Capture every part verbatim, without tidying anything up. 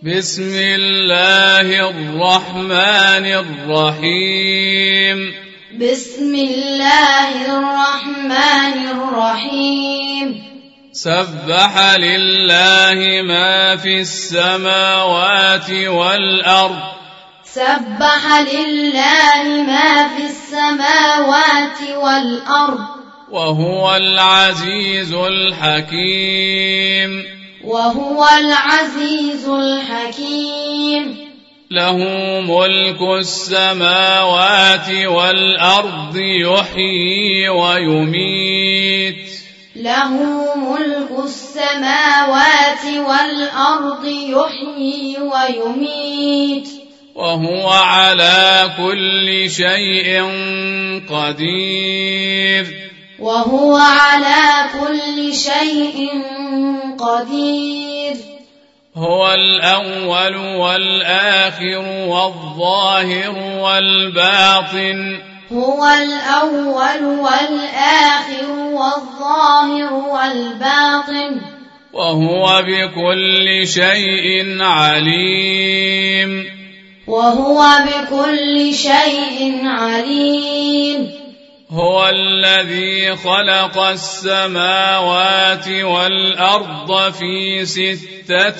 بسم الله الرحمن الرحيم بسم الله الرحمن الرحيم سبح لله ما في السماوات والأرض سبح لله ما في السماوات والأرض وهو العزيز الحكيم وهو العزيز الحكيم له ملك السماوات والأرض يحيي ويميت له ملك السماوات والأرض يحيي ويميت وهو على كل شيء قدير وهو على كل شيء قدير هو الأول والآخر والظاهر والباطن هو الأول والآخر والظاهر والباطن وهو بكل شيء عليم وهو بكل شيء عليم هو الذي خلق السماوات والأرض في ستة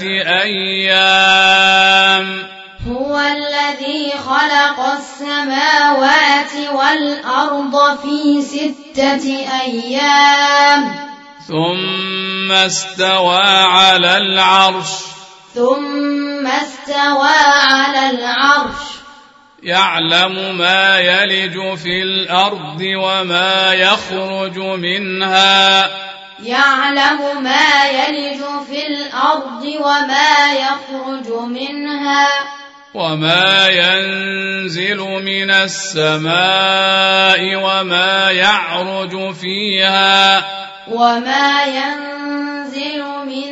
أيام هو الذي خلق السماوات والأرض في ستة أيام ثم استوى على العرش ثم استوى على العرش يعلم ما يلج في الأرض وما يخرج منها يعلم ما يلج في الأرض وما يخرج منها وما ينزل من السماء وما يعرج فيها وما ينزل من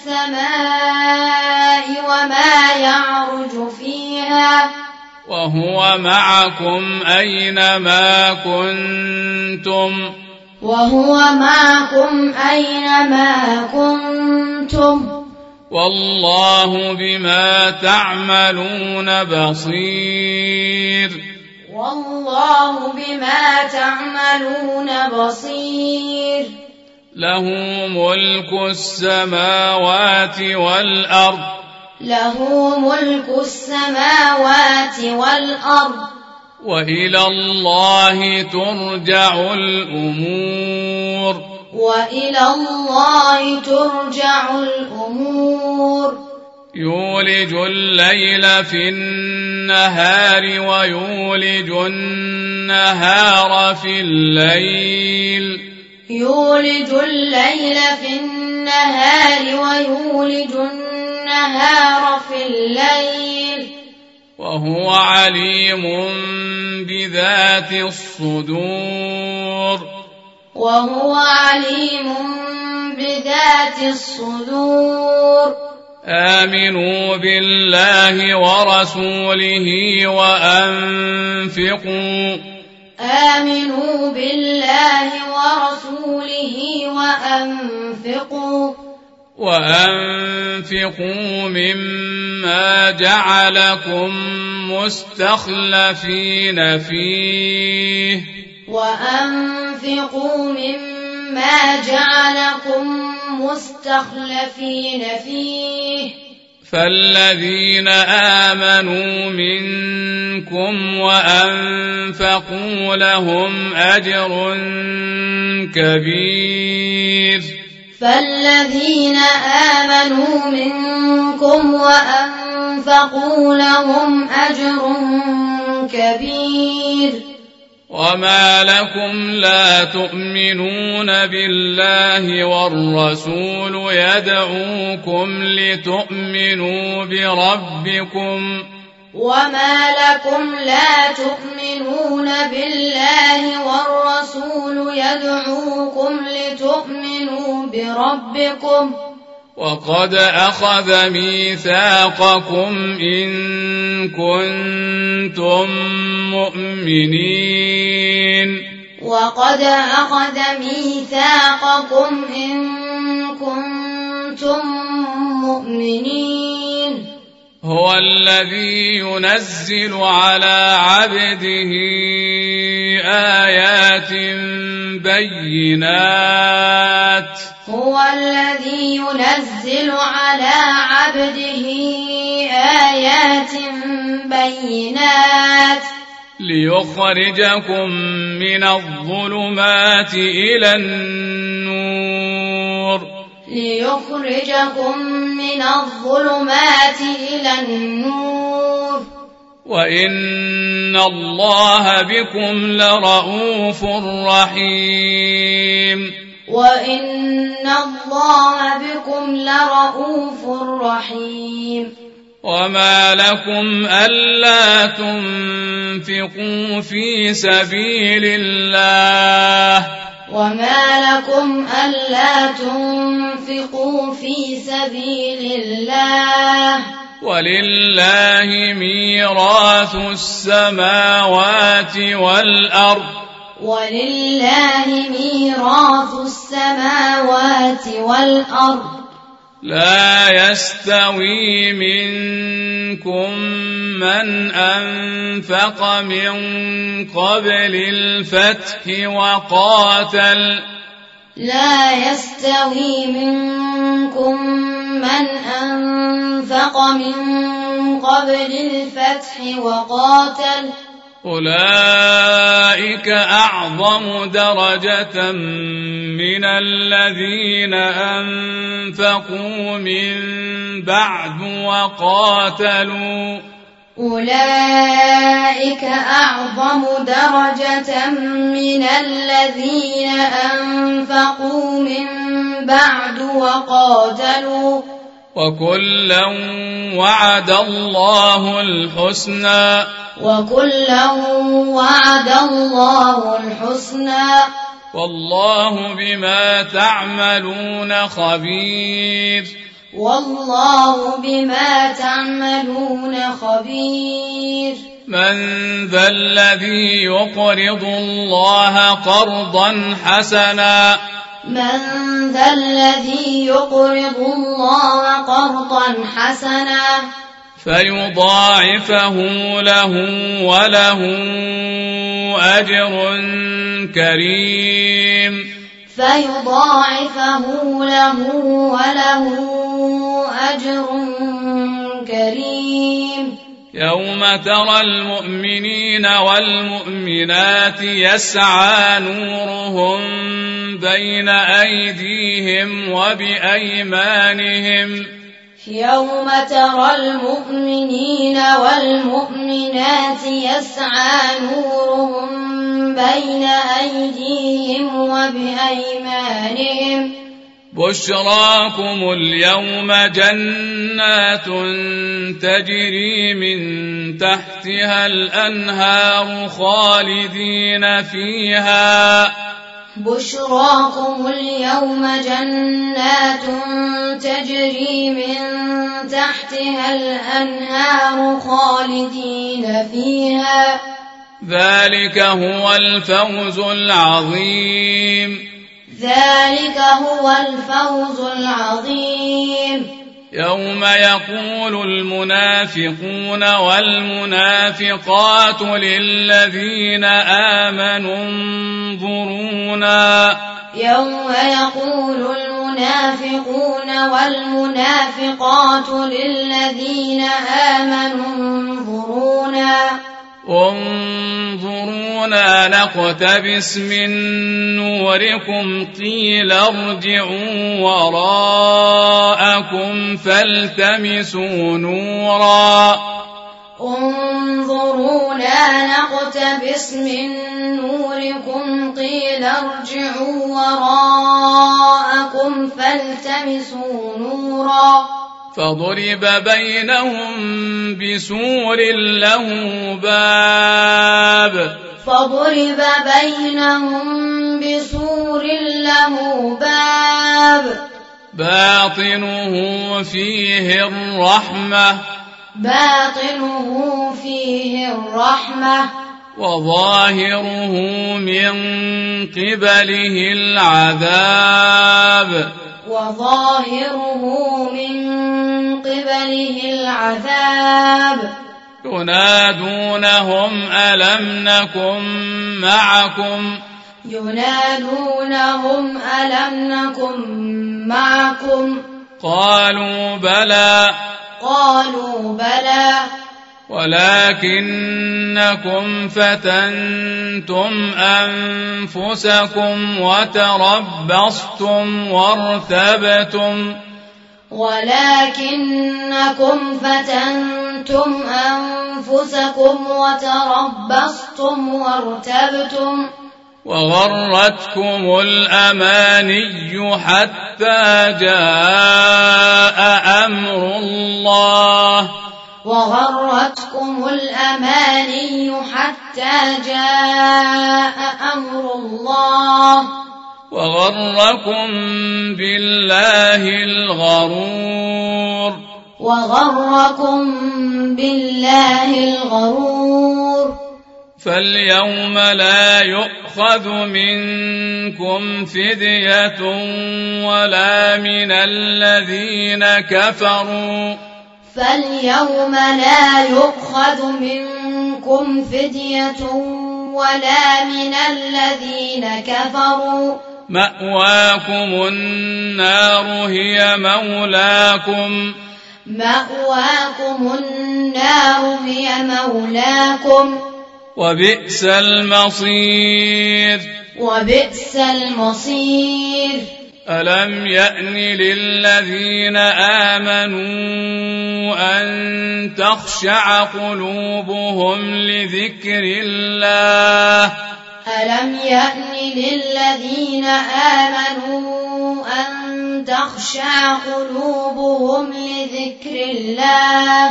السماء وما يعرج فيها وهو معكم أينما كنتم وهو معكم أينما كنتم والله بما تعملون بصير والله بما تعملون بصير له ملك السماوات والأرض له ملك السماوات والأرض وإلى الله ترجع الأمور وإلى الله ترجع الأمور يولج الليل في النهار ويولج النهار في الليل يولج الليل في النهار ويولج النهار في الليل وهو عليم بذات الصدور وهو عليم بذات الصدور آمنوا بالله ورسوله وأنفقوا آمنوا بالله ورسوله وأنفقوا وأنفقوا مما جعلكم مستخلفين فيه وأنفقوا مما جعلكم مستخلفين فيه فالذين آمنوا منكم وأنفقوا لهم أجر كبير فالذين آمنوا منكم وأنفقوا لهم أجر كبير وما لكم لا تؤمنون بالله والرسول يدعوكم لتؤمنوا بربكم وما لكم لا تؤمنون بالله والرسول يدعوكم لتؤمنوا بربكم وقد أخذ ميثاقكم إن كنتم مؤمنين وقد أخذ ميثاقكم إن كنتم مؤمنين هو الذي ينزل على عبده آيات بينات هو الذي ينزل على عبده آيات بينات ليخرجكم من الظلمات إلى النور ليخرجكم من الظلمات إلى النور وإن الله بكم لرءوف رحيم وإن الله بكم لرءوف رحيم وما لكم ألا تنفقوا في سبيل الله وما لكم ألا تنفقوا في سبيل الله ولله ميراث السماوات والأرض ولله ميراث السماوات والأرض لا يستوي منكم من أنفق من قبل الفتح وقاتل لا يستوي منكم من أنفق من قبل الفتح وقاتل أولئك أعظم درجة من الذين أنفقوا من بعد وقاتلوا أولئك أعظم درجة من الذين أنفقوا من بعد وقاتلوا وكلا وعد الله الحسنى وكلا وعد الله الحسنى والله بما تعملون خبير والله بما تعملون خبير من ذا الذي يقرض الله قرضا حسنا من ذا الذي يقرض الله قرضا حسنا فيضاعفه له وله أجر كريم فيضاعفه له وله أجر كريم يوم ترى المؤمنين والمؤمنات يسعى نورهم بين أيديهم وبأيمانهم يوم ترى المؤمنين والمؤمنات يسعى نورهم بين أيديهم وبأيمانهم بشراكم اليوم جنات تجري من تحتها الأنهار خالدين فيها بشراكم اليوم جنات تجري من تحتها الأنهار خالدين فيها ذلك هو الفوز العظيم ذلك هو الفوز العظيم يوم يقول المنافقون والمنافقات للذين آمنوا انظرونا يوم يقول المنافقون والمنافقات للذين آمنوا انظرونا انظرونا نقتبس من نوركم قيل ارجعوا وراءكم فالتمسوا نورا انظرونا نقتبس من نوركم قيل ارجعوا وراءكم فالتمسوا نورا فضرب بينهم بسور له باب فضرب بينهم بسور له باب باطنه فيه الرحمة باطنه فيه الرحمة وظاهره من قبله العذاب وظاهره من قبله العذاب ينادونهم ألم نكن معكم ينادونهم ألم نكن معكم قالوا بلى قالوا بلى ولكنكم فتنتم أنفسكم وتربصتم وارتبتم ولكنكم فتنتم أنفسكم وتربصتم وارتبتم وغرتكم الأماني حتى جاء أمر الله وغرتكم الأماني حتى جاء أمر الله وغركم بالله الغرور وغركم بالله الغرور فاليوم لا يؤخذ منكم فدية ولا من الذين كفروا فاليوم لا يؤخذ منكم فدية ولا من الذين كفروا مأواكم النار هي مولاكم مأواكم النار هي مولاكم وبئس المصير وبئس المصير ألم يأن للذين آمنوا أن تخشع قلوبهم لذكر الله ألم يأن للذين آمنوا أن تخشع قلوبهم لذكر الله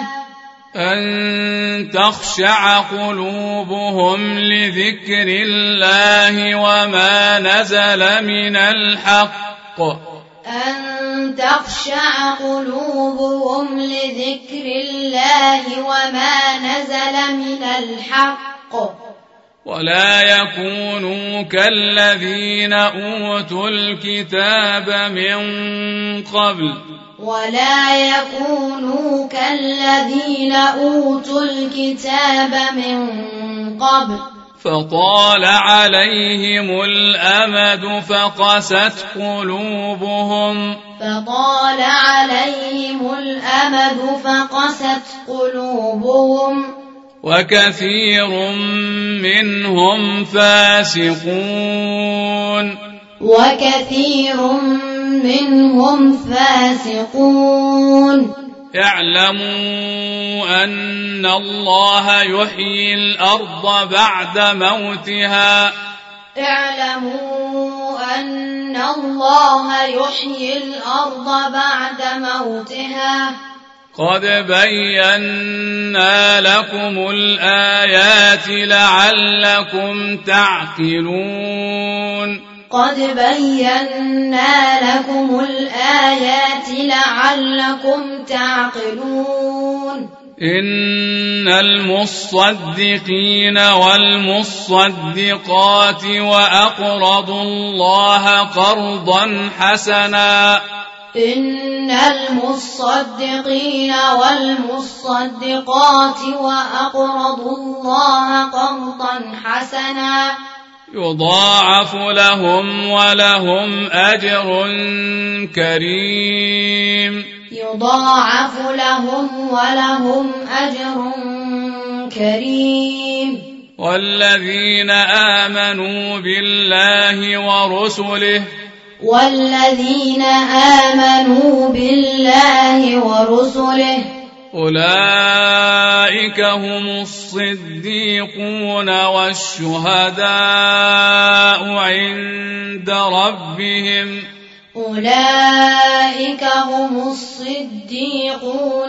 أن تخشع قلوبهم لذكر الله وما نزل من الحق أن تخشع قلوبهم لذكر الله وما نزل من الحق ولا يكونوا كالذين أوتوا الكتاب من قبل ولا يكونوا كالذين أوتوا الكتاب من قبل فطال عليهم الأمد فقست قلوبهم فطال عليهم الأمد فقست قلوبهم وكثير منهم فاسقون وكثير منهم فاسقون اعلموا أن الله يحيي الأرض بعد موتها اعلموا أن الله يحيي الأرض بعد موتها قد بينا لكم الآيات لعلكم تعقلون قد بينا لكم الآيات لعلكم تعقلون إن المصدقين والمصدقات وأقرضوا الله قرضا حسنا إن المصدقين والمصدقات وأقرضوا الله قرضا حسنا يضاعف لهم ولهم أجر كريم يضاعف لهم ولهم أجر كريم والذين آمنوا بالله ورسله والذين آمنوا بالله ورسله أولئك هم الصديقون والشهداء عند ربهم أولئك هم الصديقون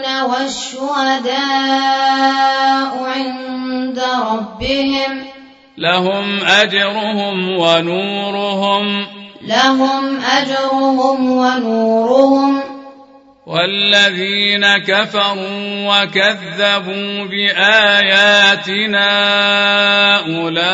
والشهداء عند ربهم لهم أجرهم ونورهم لهم أجرهم ونورهم والذين كفروا وكذبوا بآياتنا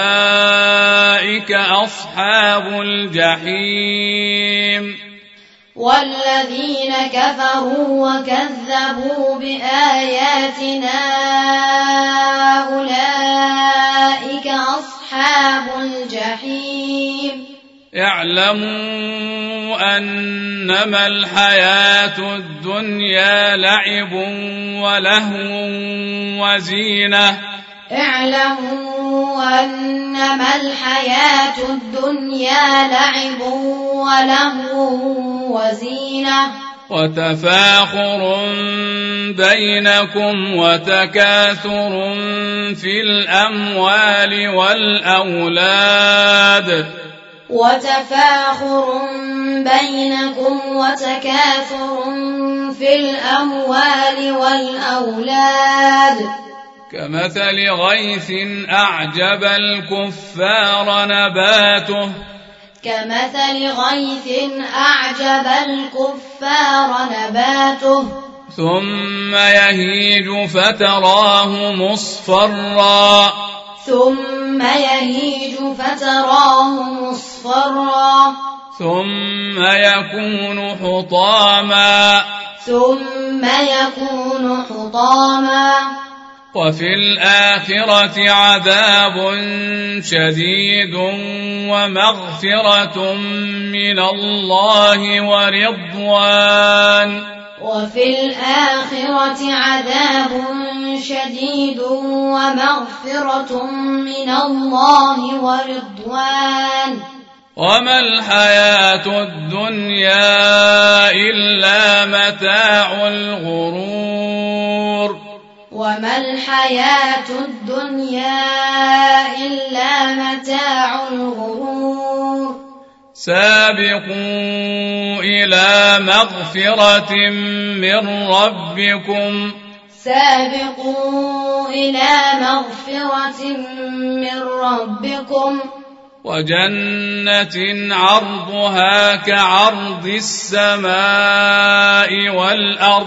أولئك أصحاب الجحيم والذين كفروا وكذبوا بآياتنا أولئك أصحاب الجحيم اعلموا أنما الحياة الدنيا لعب ولهو وزينة اعلموا أنما الحياة الدنيا لعب ولهو وزينة وتفاخر بينكم وتكاثر في الأموال والأولاد وتفاخر بينكم وتكاثر في الأموال والأولاد كمثل غيث أعجب الكفار نباته كمثل غيث أعجب الكفار نباته ثم يهيج فتراه مصفرا ثم يهيج فتراه مصفرا ثم يكون حطاما ثم يكون حطاما وفي الآخرة عذاب شديد ومغفرة من الله ورضوان وفي الآخرة عذاب شديد ومغفرة من الله ورضوان وما الحياة الدنيا إلا متاع الغرور وما الحياة الدنيا إلا متاع الغرور سابقوا إلى مغفرة من ربكم سابقوا إلى مغفرة من ربكم وجنة عرضها كعرض السماء والأرض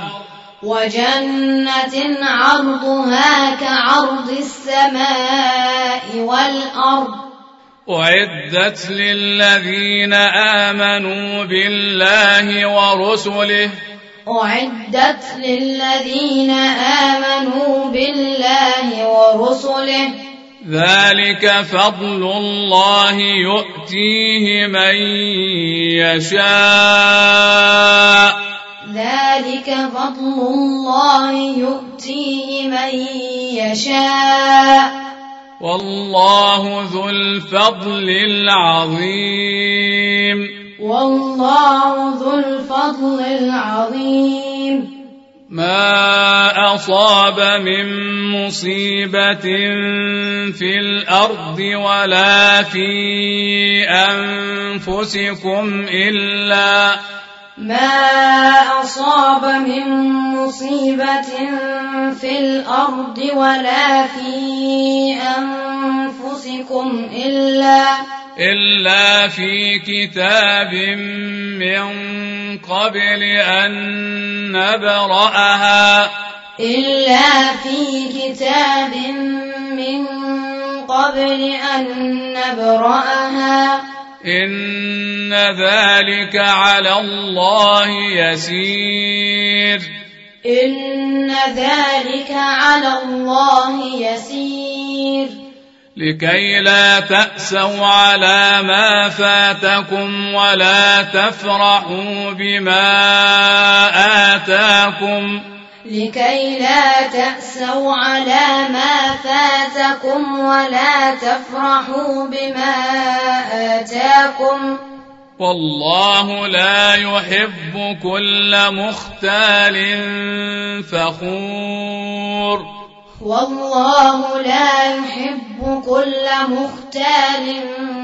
وجنة عرضها كعرض السماء والأرض أعدت للذين آمنوا بالله ورسله أعدت للذين آمنوا بالله ورسله ذلك فضل الله يؤتيه من يشاء ذلك فضل الله يؤتيه من يشاء والله ذو الفضل العظيم والله ذو الفضل العظيم ما أصاب من مصيبة في الأرض ولا في أنفسكم إلا ما أصاب من مصيبة في الأرض ولا في أنفسكم إلا إلا في كتاب من قبل أن نبرأها إلا في كتاب من قبل أن نبرأها إن ذلك على الله يسير إن ذلك على الله يسير لكي لا تأسوا على ما فاتكم ولا تفرحوا بما آتاكم لكي لا تأسوا على ما فاتكم ولا تفرحوا بما آتاكم والله لا يحب كل مختال فخور والله لا يحب كل مختال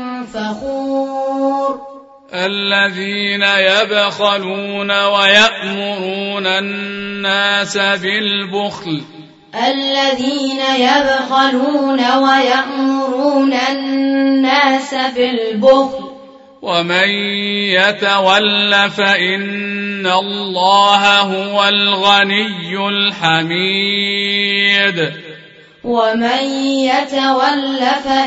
فخور الذين يبخلون ويأمرون الناس بالبخل الذين يبخلون ويأمرون الناس بالبخل ومن يتول فإن الله هو الغني الحميد ومن يتول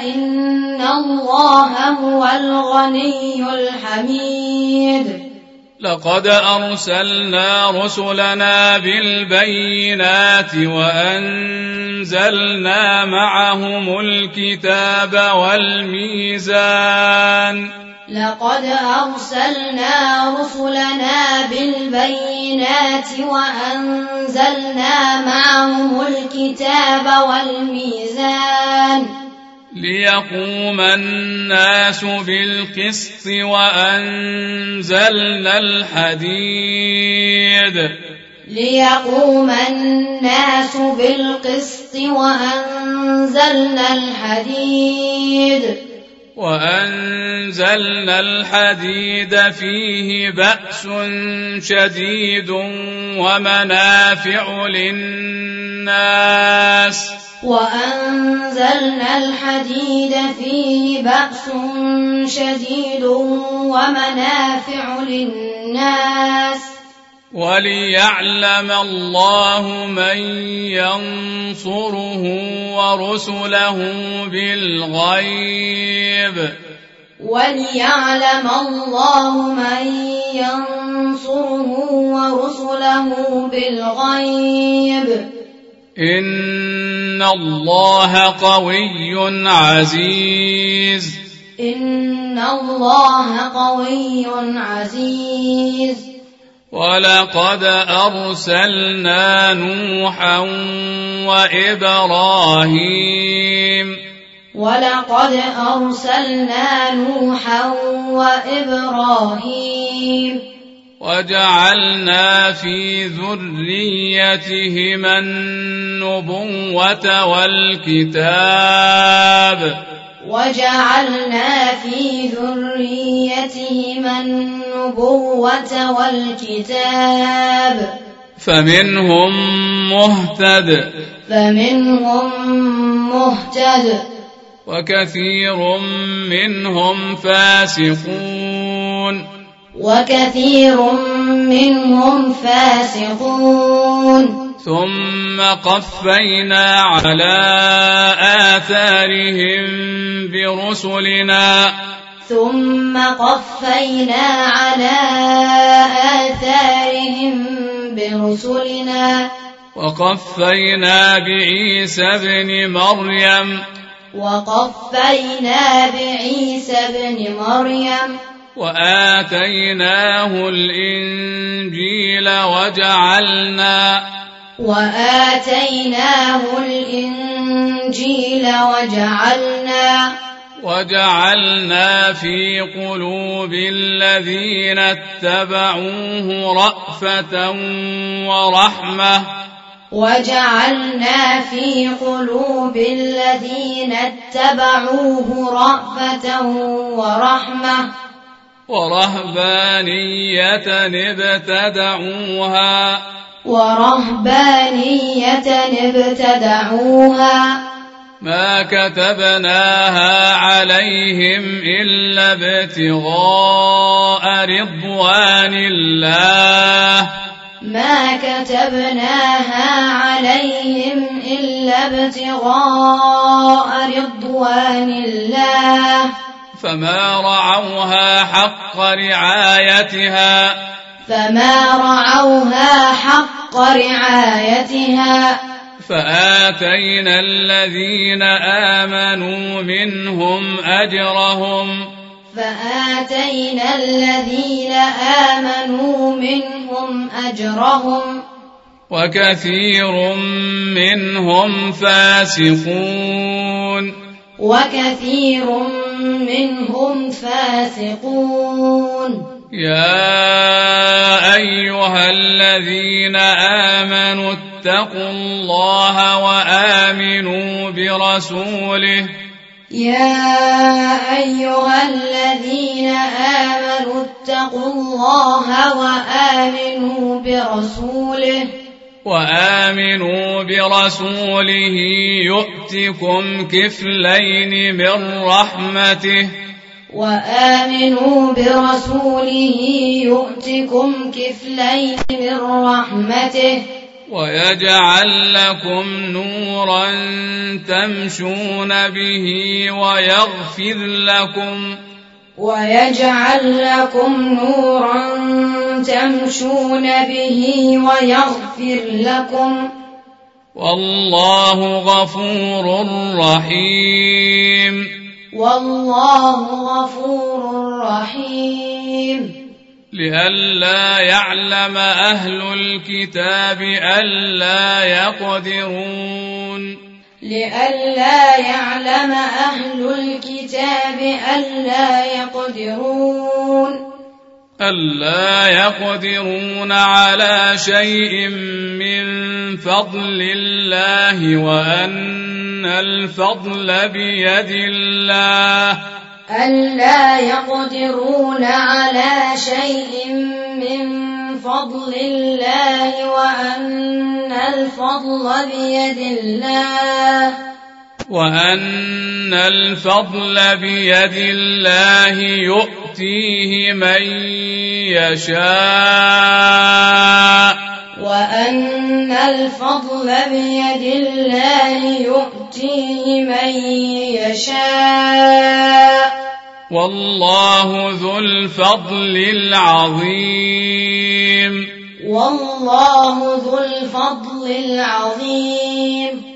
فإن الله هو الغني الحميد لقد أرسلنا رسلنا بالبينات وأنزلنا معهم الكتاب والميزان لقد أرسلنا رسلنا بالبينات وأنزلنا معهم الكتاب والميزان ليقوم الناس بالقسط وأنزلنا الحديد ليقوم الناس بالقسط وأنزلنا الحديد وأنزلنا الحديد فيه بأس شديد ومنافع للناس وأنزلنا الحديد فيه بأس شديد ومنافع للناس وليعلم الله من ينصره ورسله بالغيب وليعلم الله من ينصره ورسله بالغيب إن الله قوي عزيز إن الله قوي عزيز ولقد أرسلنا نوحا وإبراهيم ولقد أرسلنا نوحا وإبراهيم وجعلنا في ذريتهما النبوة والكتاب وجعلنا في ذريتهما النبوة والكتاب فمنهم مهتد فمنهم مهتد وكثير منهم فاسقون وكثير منهم فاسقون ثم قفينا على آثارهم برسلنا ثم قفينا على آثارهم برسلنا وقفينا بعيسى ابن مريم وقفينا بعيسى ابن مريم وآتيناه الإنجيل وجعلنا وآتيناه الإنجيل وجعلنا وجعلنا في قلوب الذين اتبعوه رأفة ورحمة وجعلنا في قلوب الذين اتبعوه رأفة ورحمة ورهبانية ابتدعوها ورهبانية ابتدعوها ما كتبناها عليهم إلا ابتغاء رضوان الله ما كتبناها عليهم إلا ابتغاء رضوان الله فما رعوها حق رعايتها فما رعوها حق رعايتها فآتينا الذين آمنوا منهم أجرهم فآتينا الذين آمنوا منهم أجرهم وكثير منهم فاسقون وكثير منهم فاسقون يا أيها الذين آمنوا اتقوا الله وآمنوا برسوله يا أيها الذين آمنوا اتقوا الله وآمنوا برسوله وآمنوا برسوله يؤتكم كفلين من رحمته وآمنوا برسوله يؤتكم كفلين من رحمته ويجعل لكم نورا تمشون به ويغفر لكم ويجعل لكم نورا تمشون به ويغفر لكم والله غفور رحيم والله غفور رحيم لئلا يعلم أهل الكتاب ألا يقدرون لئلا يعلم أهل الكتاب ألا يقدرون ألا يقدرون على شيء من فضل الله وأن الفضل بيد الله ألا يقدرون على شيء من فضل الله وأن الفضل بيد الله وأن الفضل بيد الله يؤتيه من يشاء وأن الفضل بيد الله يؤتيه من يشاء والله ذو الفضل العظيم والله ذو الفضل العظيم